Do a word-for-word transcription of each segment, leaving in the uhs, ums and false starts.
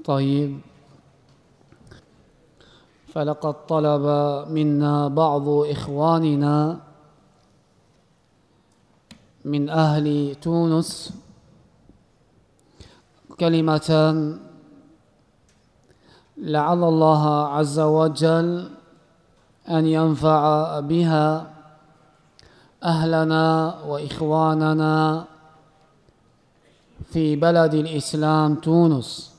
طيب، فلقد طلب منا بعض إخواننا من أهل تونس كلمة لعل الله عز وجل أن ينفع بها أهلنا وإخواننا في بلد الإسلام تونس.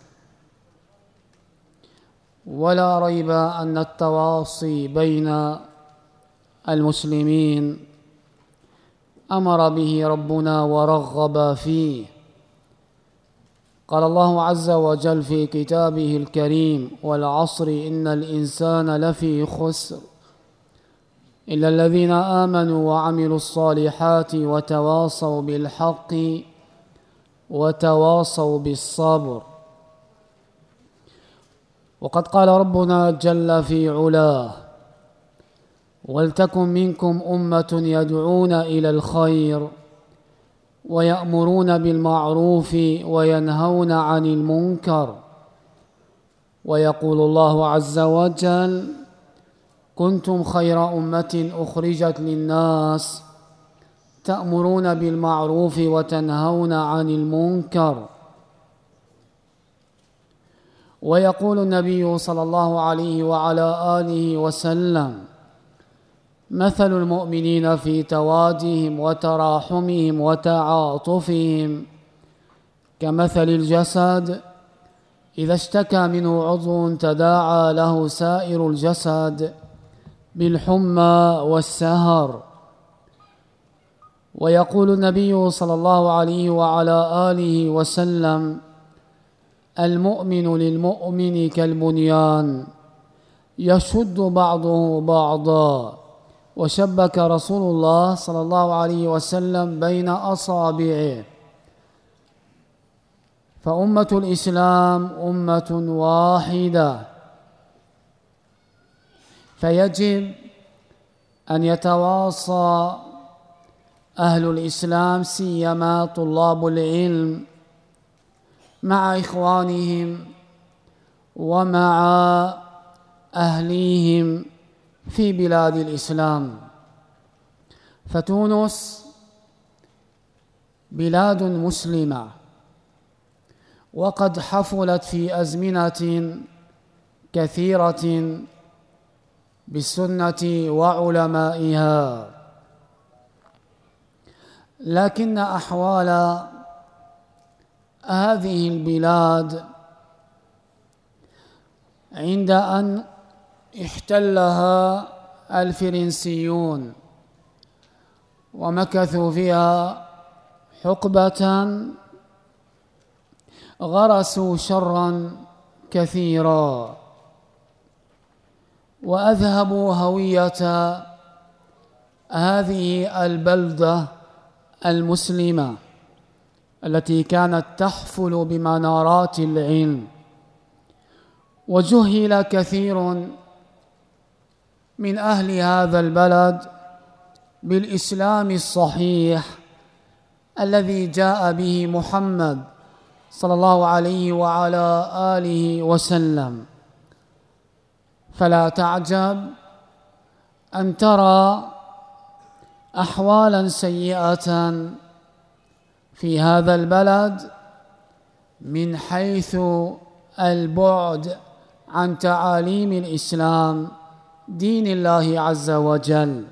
ولا ريب أن التواصي بين المسلمين أمر به ربنا ورغب فيه. قال الله عز وجل في كتابه الكريم: والعصر إن الإنسان لفي خسر إلا الذين آمنوا وعملوا الصالحات وتواصوا بالحق وتواصوا بالصبر. وقد قال ربنا جل في علاه: ولتكن منكم أمة يدعون إلى الخير ويأمرون بالمعروف وينهون عن المنكر. ويقول الله عز وجل: كنتم خير أمة أخرجت للناس تأمرون بالمعروف وتنهون عن المنكر. ويقول النبي صلى الله عليه وعلى آله وسلم: مثل المؤمنين في توادهم وتراحمهم وتعاطفهم كمثل الجسد إذا اشتكى منه عضو تداعى له سائر الجسد بالحمى والسهر. ويقول النبي صلى الله عليه وعلى آله وسلم: المؤمن للمؤمن كالبنيان يشد بعضه بعضا. وشبك رسول الله صلى الله عليه وسلم بين أصابعه. فأمة الإسلام أمة واحدة، فيجب أن يتواصى أهل الإسلام سيما طلاب العلم مع إخوانهم ومع أهليهم في بلاد الإسلام. فتونس بلاد مسلمة، وقد حفلت في أزمنة كثيرة بالسنة وعلمائها، لكن أحوال هذه البلاد عند أن احتلها الفرنسيون ومكثوا فيها حقبة غرسوا شرا كثيرا وأذهبوا هوية هذه البلدة المسلمة التي كانت تحفل بمنارات العلم. وجهل كثير من أهل هذا البلد بالإسلام الصحيح الذي جاء به محمد صلى الله عليه وعلى آله وسلم. فلا تعجب أن ترى أحوالا سيئة في هذا البلد من حيث البعد عن تعاليم الإسلام دين الله عز وجل.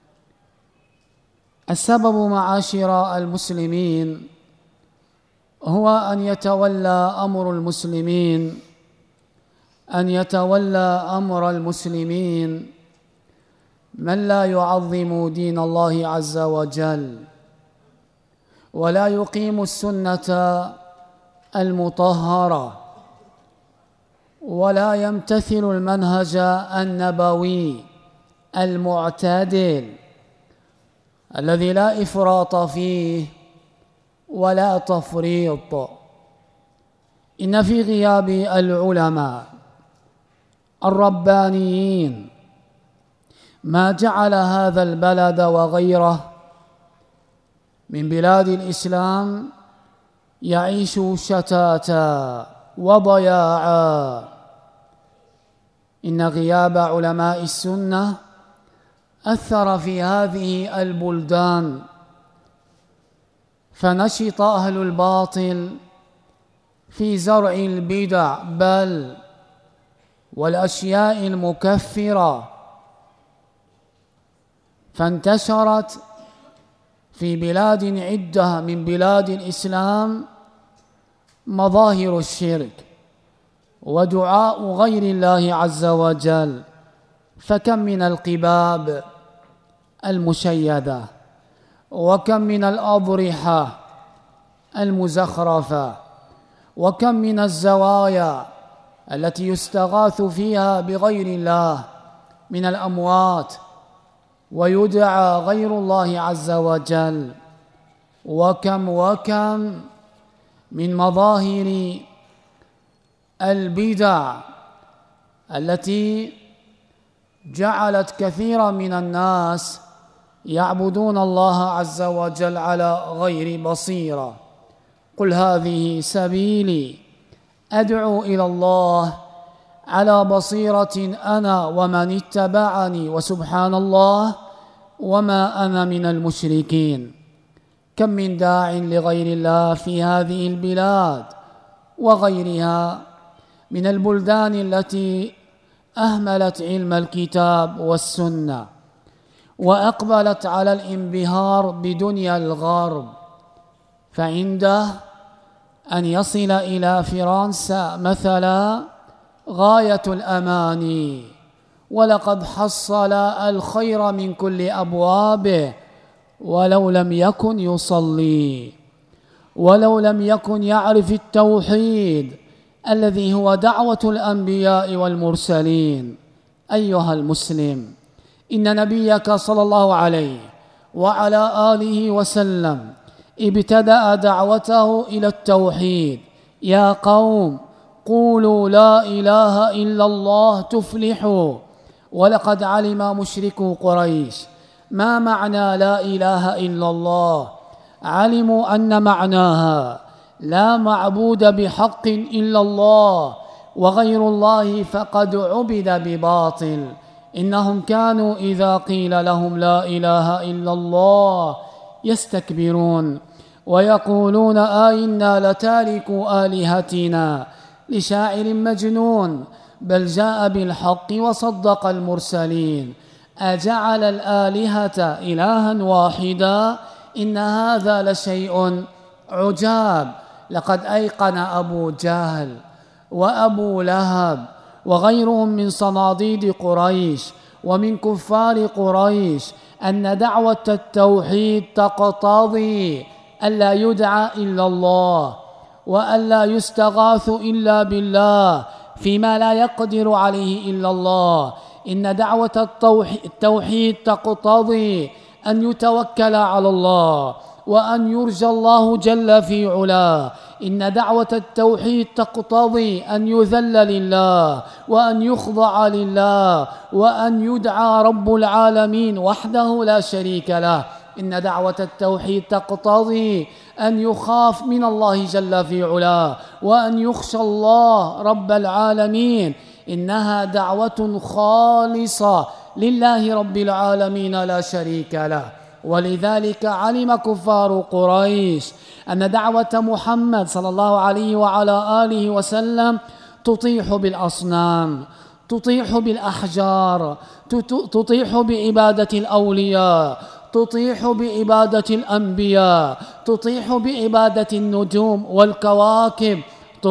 السبب معاشر المسلمين هو أن يتولى أمر المسلمين أن يتولى أمر المسلمين من لا يعظم دين الله عز وجل ولا يقيم السنة المطهرة ولا يمتثل المنهج النبوي المعتدل الذي لا إفراط فيه ولا تفريط. إن في غياب العلماء الربانيين ما جعل هذا البلد وغيره من بلاد الإسلام يعيش شتاتا وضياعا. إن غياب علماء السنة أثر في هذه البلدان، فنشط أهل الباطل في زرع البدع بل والأشياء المكفرة، فانتشرت في بلاد عدة من بلاد الإسلام مظاهر الشرك ودعاء غير الله عز وجل، فكم من القباب المشيدة، وكم من الأضرحة المزخرفة، وكم من الزوايا التي يستغاث فيها بغير الله من الأموات ويدعى غير الله عز وجل، وكم وكم من مظاهر البدع التي جعلت كثيرا من الناس يعبدون الله عز وجل على غير بصيرة. قل هذه سبيلي أدعو إلى الله على بصيرة أنا ومن اتبعني وسبحان الله وما أنا من المشركين. كم من داع لغير الله في هذه البلاد وغيرها من البلدان التي أهملت علم الكتاب والسنة وأقبلت على الانبهار بدنيا الغرب، فعنده أن يصل إلى فرنسا مثلا غاية الأماني، ولقد حصل الخير من كل أبوابه ولو لم يكن يصلي، ولو لم يكن يعرف التوحيد الذي هو دعوة الأنبياء والمرسلين. أيها المسلم، إن نبيك صلى الله عليه وعلى آله وسلم ابتدأ دعوته إلى التوحيد: يا قوم قولوا لا إله إلا الله تفلحوا. ولقد علم مشركو قريش ما معنى لا إله إلا الله، علموا أن معناها لا معبود بحق إلا الله، وغير الله فقد عبد بباطل. إنهم كانوا إذا قيل لهم لا إله إلا الله يستكبرون ويقولون آئنا لتاركوا آلهتنا لشاعر مجنون، بل جاء بالحق وصدق المرسلين. أجعل الآلهة إلها واحدا إن هذا لشيء عجاب. لقد أيقن أبو جهل وأبو لهب وغيرهم من صناديد قريش ومن كفار قريش أن دعوة التوحيد تقتضي ألا يدعى إلا الله، وألا يستغاث إلا بالله فيما لا يقدر عليه إلا الله. إن دعوة التوحيد تقتضي أن يتوكل على الله وأن يرجى الله جل في علاه. إن دعوة التوحيد تقتضي أن يذل لله وأن يخضع لله وأن يدعى رب العالمين وحده لا شريك له. إن دعوة التوحيد تقتضي أن يخاف من الله جل في علاه وأن يخشى الله رب العالمين. إنها دعوة خالصة لله رب العالمين لا شريك له. ولذلك علم كفار قريش أن دعوة محمد صلى الله عليه وعلى آله وسلم تطيح بالأصنام، تطيح بالأحجار، تطيح بعبادة الأولياء، تطيح بعبادة الأنبياء، تطيح بعبادة النجوم والكواكب،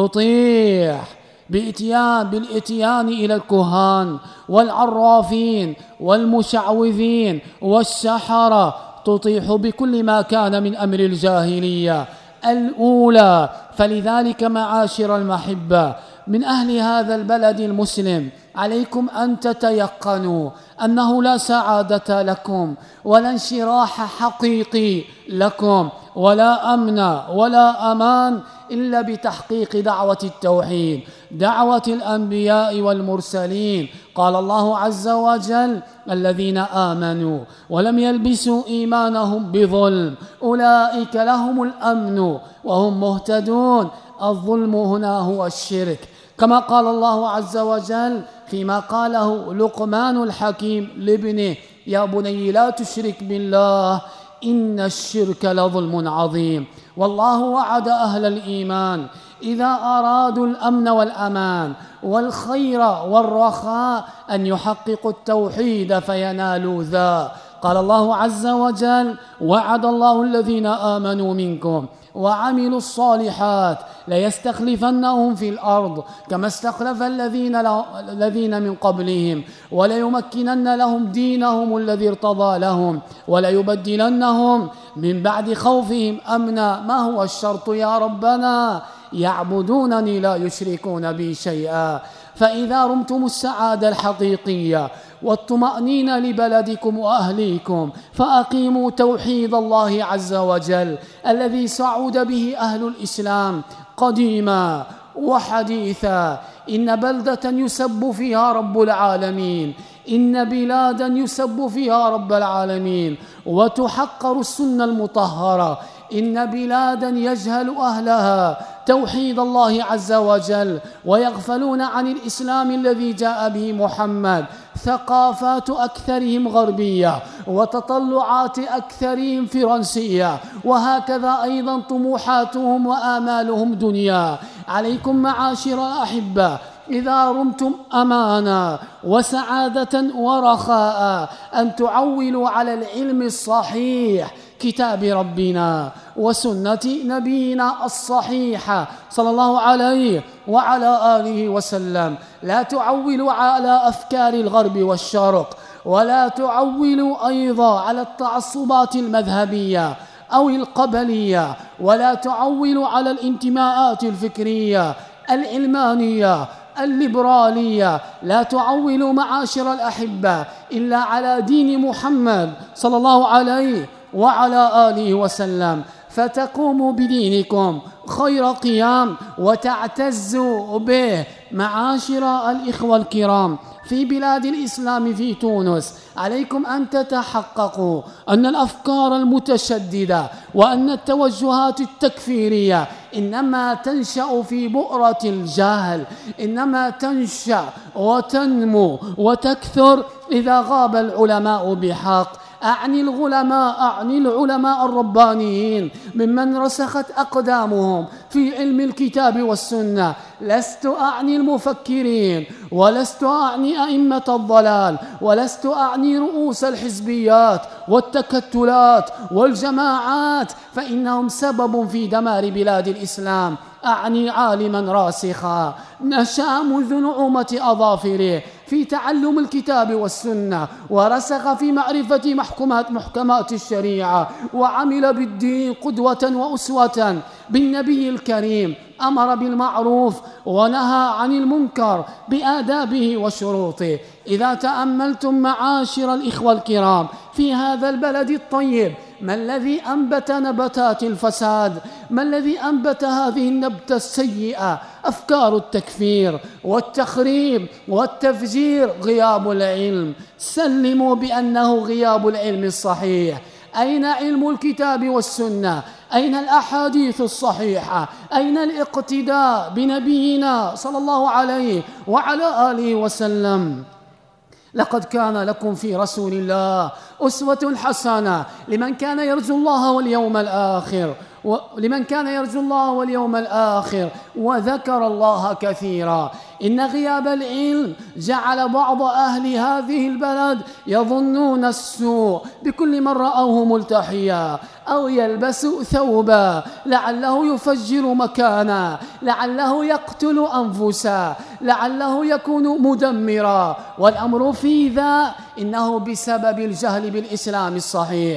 تطيح بإتيان بالإتيان إلى الكهان والعرافين والمشعوذين والسحرة، تطيح بكل ما كان من أمر الجاهلية الأولى. فلذلك معاشر المحبة من أهل هذا البلد المسلم، عليكم أن تتيقنوا أنه لا سعادة لكم ولا انشراح حقيقي لكم ولا أمن ولا أمان إلا بتحقيق دعوة التوحيد، دعوة الأنبياء والمرسلين. قال الله عز وجل: الذين آمنوا ولم يلبسوا إيمانهم بظلم أولئك لهم الأمن وهم مهتدون. الظلم هنا هو الشرك، كما قال الله عز وجل فيما قاله لقمان الحكيم لابنه: يا بني لا تشرك بالله إن الشرك لظلم عظيم. والله وعد أهل الإيمان إذا أرادوا الأمن والأمان والخير والرخاء أن يحققوا التوحيد فينالوا ذا. قال الله عز وجل: وعد الله الذين آمنوا منكم وعملوا الصالحات ليستخلفنهم في الأرض كما استخلف الذين الذين من قبلهم وليمكنن لهم دينهم الذي ارتضى لهم وليبدلنهم من بعد خوفهم أمنا. ما هو الشرط يا ربنا؟ يعبدونني لا يشركون بي شيئا. فإذا رمتم السعادة الحقيقية والطمأنينة لبلدكم وأهليكم فأقيموا توحيد الله عز وجل الذي صعد به أهل الإسلام قديما وحديثا. إن بلدة يسب فيها رب العالمين، إن بلادا يسب فيها رب العالمين وتحقر السنة المطهرة، إن بلادا يجهل أهلها توحيد الله عز وجل ويغفلون عن الإسلام الذي جاء به محمد. ثقافات أكثرهم غربية وتطلعات أكثرهم فرنسية، وهكذا أيضا طموحاتهم وآمالهم دنيا. عليكم معاشر الأحبة إذا رمتم أمانا وسعادة ورخاء أن تعولوا على العلم الصحيح، كتاب ربنا وسنة نبينا الصحيحة صلى الله عليه وعلى آله وسلم. لا تعولوا على أفكار الغرب والشرق، ولا تعولوا أيضا على التعصبات المذهبية أو القبلية، ولا تعولوا على الانتماءات الفكرية العلمانية الليبرالية. لا تعولوا معاشر الأحبة إلا على دين محمد صلى الله عليه وعلى آله وسلم، فتقوموا بدينكم خير قيام وتعتزوا به. معاشر الإخوة الكرام في بلاد الإسلام في تونس، عليكم أن تتحققوا أن الأفكار المتشددة وأن التوجهات التكفيرية إنما تنشأ في بؤرة الجهل، إنما تنشأ وتنمو وتكثر إذا غاب العلماء بحق. أعني العلماء أعني العلماء الربانيين ممن رسخت أقدامهم في علم الكتاب والسنة. لست أعني المفكرين، ولست أعني أئمة الضلال، ولست أعني رؤوس الحزبيات والتكتلات والجماعات، فإنهم سبب في دمار بلاد الإسلام. أعني عالما راسخا نشأ منذ نعومة أظافره في تعلم الكتاب والسنة، ورسخ في معرفة محكمات محكمات الشريعة، وعمل بالدين قدوة وأسوة بالنبي الكريم. أمر بالمعروف ونهى عن المنكر بآدابه وشروطه. إذا تأملتم معاشر الإخوة الكرام في هذا البلد الطيب، ما الذي أنبت نبتات الفساد؟ ما الذي أنبت هذه النبتة السيئة؟ أفكار التكفير والتخريب والتفجير. غياب العلم، سلموا بأنه غياب العلم الصحيح. أين علم الكتاب والسنة؟ أين الأحاديث الصحيحة؟ أين الاقتداء بنبينا صلى الله عليه وعلى آله وسلم؟ لقد كان لكم في رسول الله أسوة حسنة لمن كان يرجو الله واليوم الآخر ولمن كان يرجو الله واليوم الآخر وذكر الله كثيرا. إن غياب العلم جعل بعض أهل هذه البلد يظنون السوء بكل من رأوه ملتحيا أو يلبس ثوبا لعله يفجر مكانا، لعله يقتل أنفسا، لعله يكون مدمرا. والأمر في ذا إنه بسبب الجهل بالإسلام الصحيح.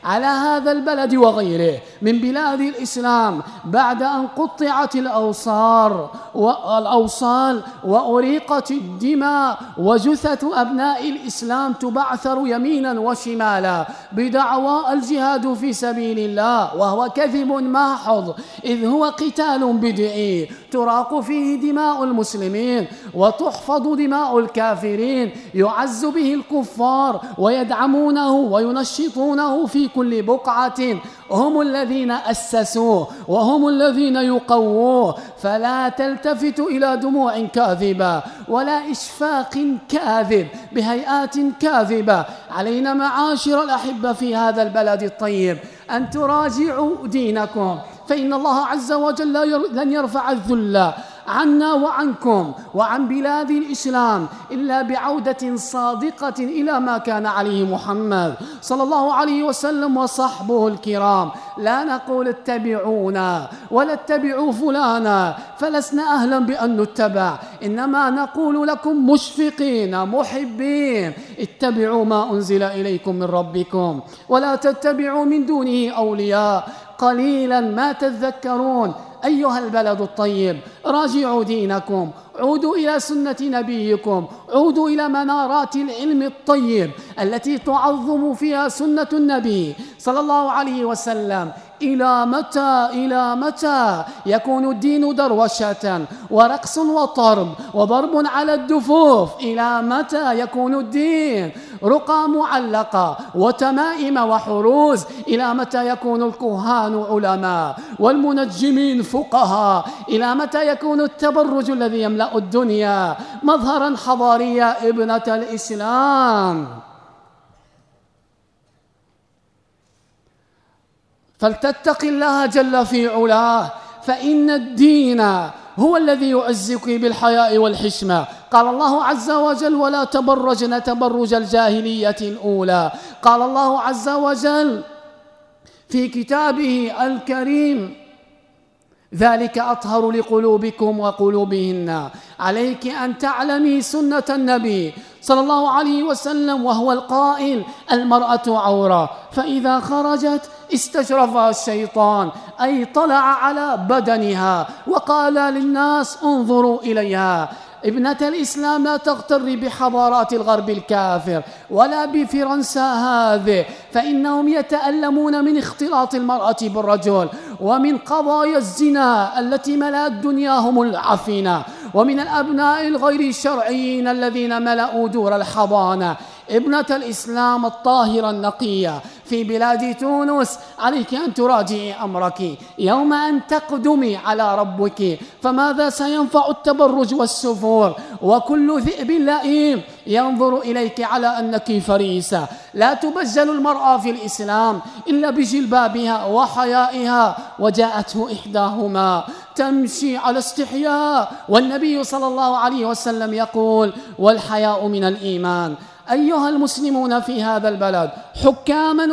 على هذا البلد وغيره من بلاد الإسلام بعد أن قطعت الأوصار والأوصال وأريقت الدماء وجثث أبناء الإسلام تبعثر يمينا وشمالا بدعوى الجهاد في سبيل الله، وهو كذب ماحض، إذ هو قتال بدعي تراق فيه دماء المسلمين وتحفظ دماء الكافرين، يعز به الكفار ويدعمونه وينشطونه في كل بقعة. هم الذين أسسوه وهم الذين يقووه، فلا تلتفت إلى دموع كاذبة ولا إشفاق كاذب بهيئات كاذبة. علينا معاشر الأحبة في هذا البلد الطيب أن تراجعوا دينكم، فإن الله عز وجل لن يرفع الذل عنا وعنكم وعن بلاد الإسلام إلا بعودة صادقة إلى ما كان عليه محمد صلى الله عليه وسلم وصحبه الكرام. لا نقول اتبعونا ولا اتبعوا فلانا، فلسنا أهلا بأن نتبع، إنما نقول لكم مشفقين محبين: اتبعوا ما أنزل إليكم من ربكم ولا تتبعوا من دونه أولياء، قليلا ما تذكرون. أيها البلد الطيب، راجعوا دينكم، عودوا إلى سنة نبيكم، عودوا إلى منارات العلم الطيب التي تعظم فيها سنة النبي صلى الله عليه وسلم. إلى متى إلى متى يكون الدين دروشة ورقص وطرب وضرب على الدفوف؟ إلى متى يكون الدين رقى معلقة وتمائم وحروز؟ إلى متى يكون الكهان علماء والمنجمين فقهاء؟ إلى متى يكون التبرج الذي يملأ الدنيا مظهرا حضاريا ابنة الإسلام؟ فلتتق الله جل في علاه، فإن الدين هو الذي يعزك بالحياء والحشمة. قال الله عز وجل: ولا تبرجن تبرج الجاهلية الأولى. قال الله عز وجل في كتابه الكريم: ذلك أطهر لقلوبكم وقلوبهن. عليك أن تعلمي سنة النبي صلى الله عليه وسلم، وهو القائل: المرأة عورة، فإذا خرجت استشرفها الشيطان، أي طلع على بدنها وقال للناس: انظروا إليها. ابنة الإسلام، لا تغتر بحضارات الغرب الكافر ولا بفرنسا هذه، فإنهم يتألمون من اختلاط المرأة بالرجل ومن قضايا الزنا التي ملأت دنياهم العفنة، ومن الأبناء الغير الشرعيين الذين ملأوا دور الحضانة. ابنة الإسلام الطاهرة النقية في بلاد تونس، عليك أن تراجعي أمرك يوم أن تقدمي على ربك، فماذا سينفع التبرج والسفور وكل ذئب لئيم ينظر إليك على أنك فريسة؟ لا تبجل المرأة في الإسلام إلا بجلبابها وحيائها. وجاءته إحداهما تمشي على استحياء، والنبي صلى الله عليه وسلم يقول: والحياء من الإيمان. أيها المسلمون في هذا البلد، حكاما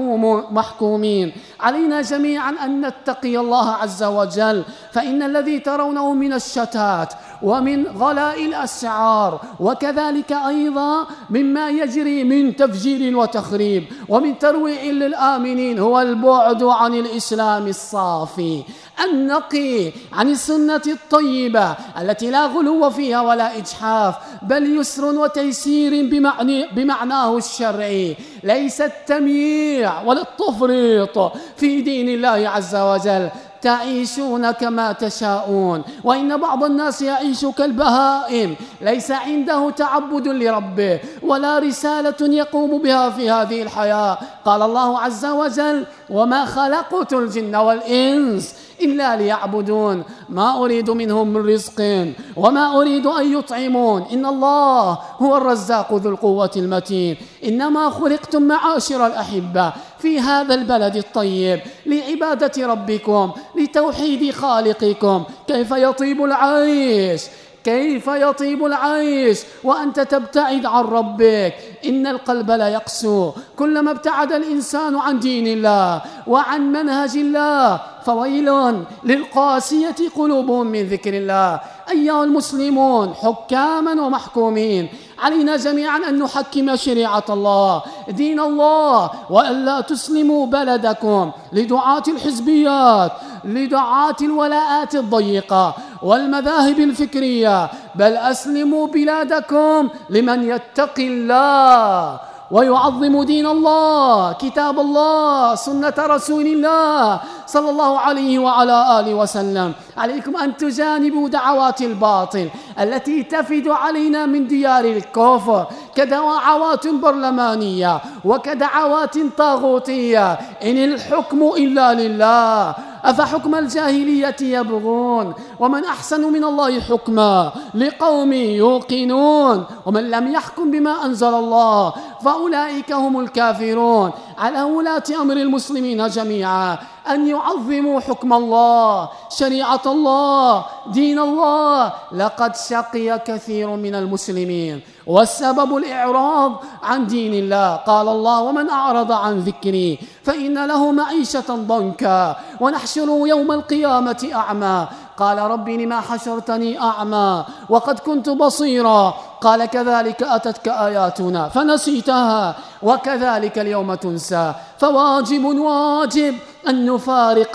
ومحكومين، علينا جميعا أن نتقي الله عز وجل، فإن الذي ترونه من الشتات ومن غلاء الأسعار وكذلك أيضا مما يجري من تفجير وتخريب ومن ترويع للآمنين هو البعد عن الإسلام الصافي النقي، عن السنة الطيبة التي لا غلو فيها ولا إجحاف، بل يسر وتيسير بمعنى بمعناه الشرعي، ليس التمييع ولا التفريط في دين الله عز وجل. تعيشون كما تشاءون، وإن بعض الناس يعيش كالبهائم، ليس عنده تعبد لربه ولا رسالة يقوم بها في هذه الحياة. قال الله عز وجل: وما خلقت الجن والإنس إلا ليعبدون ما أريد منهم من رزق وما أريد أن يطعمون إن الله هو الرزاق ذو القوة المتين. إنما خلقتم معاشر الأحبة في هذا البلد الطيب لعبادة ربكم، لتوحيد خالقكم. كيف يطيب العيش، كيف يطيب العيش وأنت تبتعد عن ربك؟ إن القلب لا يقسو كلما ابتعد الإنسان عن دين الله وعن منهج الله، فويل للقاسية قلوبهم من ذكر الله. أيها المسلمون حكاما ومحكومين، علينا جميعا أن نحكم شريعة الله دين الله، وألا تسلموا بلدكم لدعاة الحزبيات، لدعاة الولاءات الضيقة والمذاهب الفكرية، بل أسلموا بلادكم لمن يتقي الله ويعظم دين الله، كتاب الله، سنة رسول الله صلى الله عليه وعلى آله وسلم. عليكم أن تجانبوا دعوات الباطل التي تفد علينا من ديار الكفر كدعوات برلمانية وكدعوات طاغوتية. إن الحكم إلا لله، أفحكم الجاهلية يبغون ومن أحسن من الله حكما لقوم يوقنون. ومن لم يحكم بما أنزل الله فأولئك هم الكافرون. على ولاة أمر المسلمين جميعا أن يعظموا حكم الله، شريعة الله، دين الله. لقد شقي كثير من المسلمين والسبب الإعراض عن دين الله. قال الله: ومن أعرض عن ذكري فإن له معيشة ضنكا ونحشره يوم القيامة أعمى. قال: رب لما حشرتني أعمى وقد كنت بصيرا. قال: كذلك أتتك آياتنا فنسيتها وكذلك اليوم تنسى. فواجب واجب أن نفارق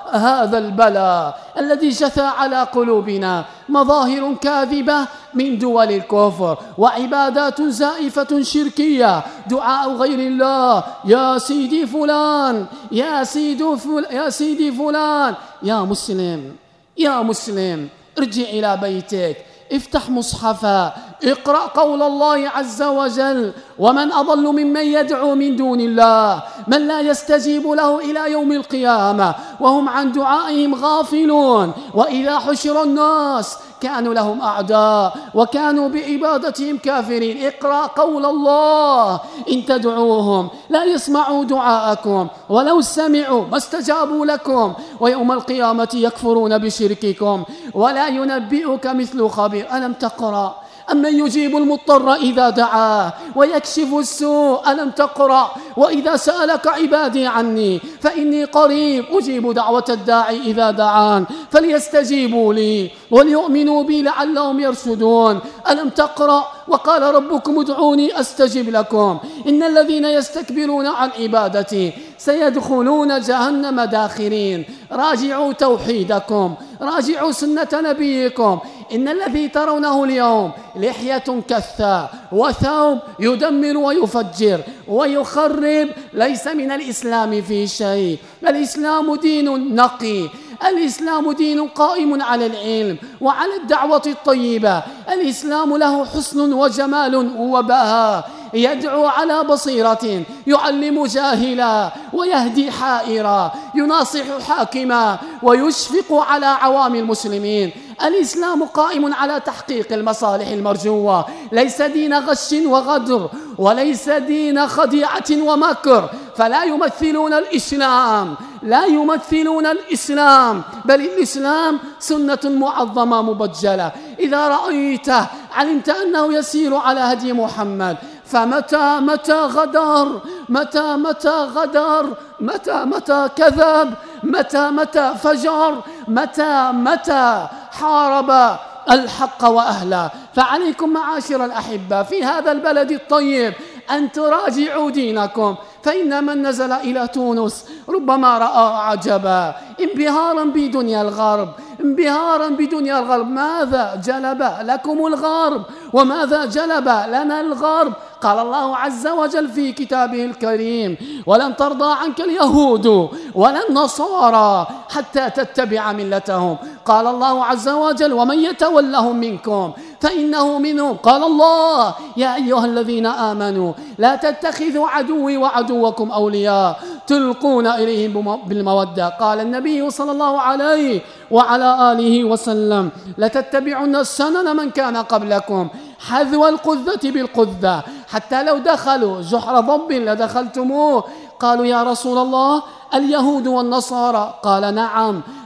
هذا البلاء الذي جثى على قلوبنا، مظاهر كاذبة من دول الكفر وعبادات زائفة شركية، دعاء غير الله، يا سيدي فلان، يا سيدي فلان، يا سيدي فلان. يا مسلم، يا مسلم، ارجع إلى بيتك، افتح مصحفا، اقرأ قول الله عز وجل: ومن أضل ممن يدعو من دون الله من لا يستجيب له إلى يوم القيامة وهم عن دعائهم غافلون. وإذا حشر الناس كانوا لهم أعداء وكانوا بعبادتهم كافرين. اقرأ قول الله: إن تدعوهم لا يسمعوا دعاءكم ولو سمعوا ما استجابوا لكم ويوم القيامة يكفرون بشرككم ولا ينبئك مثل خبير. ألم تقرأ أمن يجيب المضطر إذا دعاه ويكشف السوء؟ ألم تقرأ وإذا سألك عبادي عني فإني قريب أجيب دعوة الداعي إذا دعان فليستجيبوا لي وليؤمنوا بي لعلهم يرشدون؟ ألم تقرأ وقال ربكم ادعوني أستجب لكم إن الذين يستكبرون عن عبادتي سيدخلون جهنم داخرين؟ راجعوا توحيدكم، راجعوا سنة نبيكم. إن الذي ترونه اليوم لحية كثة وثوب يدمر ويفجر ويخرب ليس من الإسلام في شيء. الإسلام دين نقي، الإسلام دين قائم على العلم وعلى الدعوة الطيبة. الإسلام له حسن وجمال وبهاء، يدعو على بصيرة، يعلم جاهلا ويهدي حائرا، يناصح حاكما ويشفق على عوام المسلمين. الإسلام قائم على تحقيق المصالح المرجوة، ليس دين غش وغدر وليس دين خديعة ومكر. فلا يمثلون الإسلام، لا يمثلون الإسلام، بل الإسلام سنة معظمة مبجلة. إذا رأيته علمت أنه يسير على هدي محمد. فمتى متى غدر، متى متى غدر، متى متى كذب، متى متى فجر، متى متى حارب الحق وأهله. فعليكم معاشر الأحبة في هذا البلد الطيب أن تراجعوا دينكم. فإن من نزل إلى تونس ربما رأى عجبا، انبهارا بدنيا الغرب، انبهارا بدنيا الغرب. ماذا جلب لكم الغرب وماذا جلب لنا الغرب؟ قال الله عز وجل في كتابه الكريم: ولن ترضى عنك اليهود ولا النصارى حتى تتبع ملتهم. قال الله عز وجل: ومن يتولهم منكم فإنه منهم. قال الله: يا أيها الذين آمنوا لا تتخذوا عدوي وعدوكم أولياء تلقون إليهم بالمودة. قال النبي صلى الله عليه وعلى آله وسلم: لتتبعن سنن من كان قبلكم حذو القذة بالقذة حتى لو دخلوا جحر ضب لدخلتموه. قالوا: يا رسول الله اليهود والنصارى؟ قال: نعم.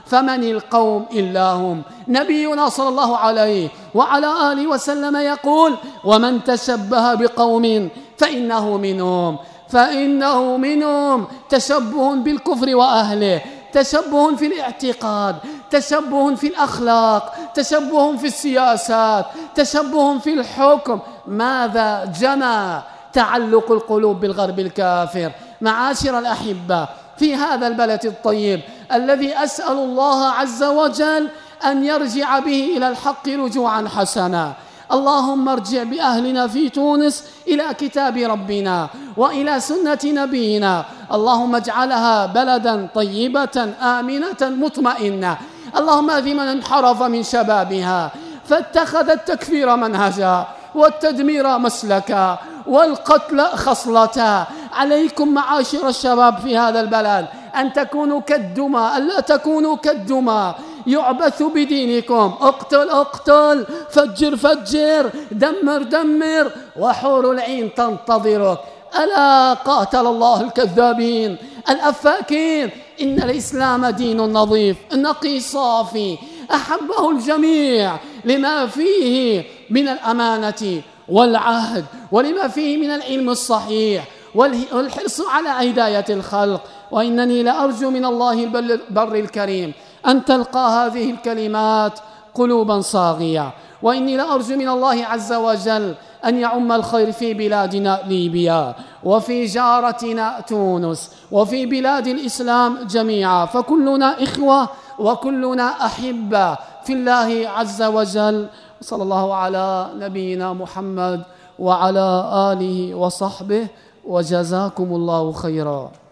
فمن القوم إلا هم. نبينا صلى الله عليه وعلى آله وسلم يقول: ومن تشبه بقوم فإنه منهم، فإنه منهم. تشبه بالكفر وأهله، تشبه في الاعتقاد، تشبه في الأخلاق، تشبه في السياسات، تشبه في الحكم. ماذا جمع تعلق القلوب بالغرب الكافر؟ معاشر الأحبة، في هذا البلد الطيب الذي أسأل الله عز وجل أن يرجع به إلى الحق رجوعا حسنا، اللهم ارجع بأهلنا في تونس إلى كتاب ربنا وإلى سنة نبينا، اللهم اجعلها بلدا طيبة آمنة مطمئنة. اللهم اهد من انحرف من شبابها فاتخذ التكفير منهجا والتدمير مسلكا والقتل خصلتا. عليكم معاشر الشباب في هذا البلد أن تكونوا كالدمى، ألا تكونوا كالدمى يعبث بدينكم. اقتل اقتل، فجر فجر، دمر دمر، وحور العين تنتظرك. ألا قاتل الله الكذابين الأفاكين. إن الإسلام دين نظيف نقي صافي أحبه الجميع لما فيه من الأمانة والعهد، ولما فيه من العلم الصحيح والحرص على هداية الخلق. وإنني لأرجو من الله البر الكريم أن تلقى هذه الكلمات قلوبا صاغية، وإني لأرجو من الله عز وجل أن يعم الخير في بلادنا ليبيا وفي جارتنا تونس وفي بلاد الإسلام جميعا، فكلنا إخوة وكلنا أحبة في الله عز وجل. صلى الله على نبينا محمد وعلى آله وصحبه، وجزاكم الله خيرا.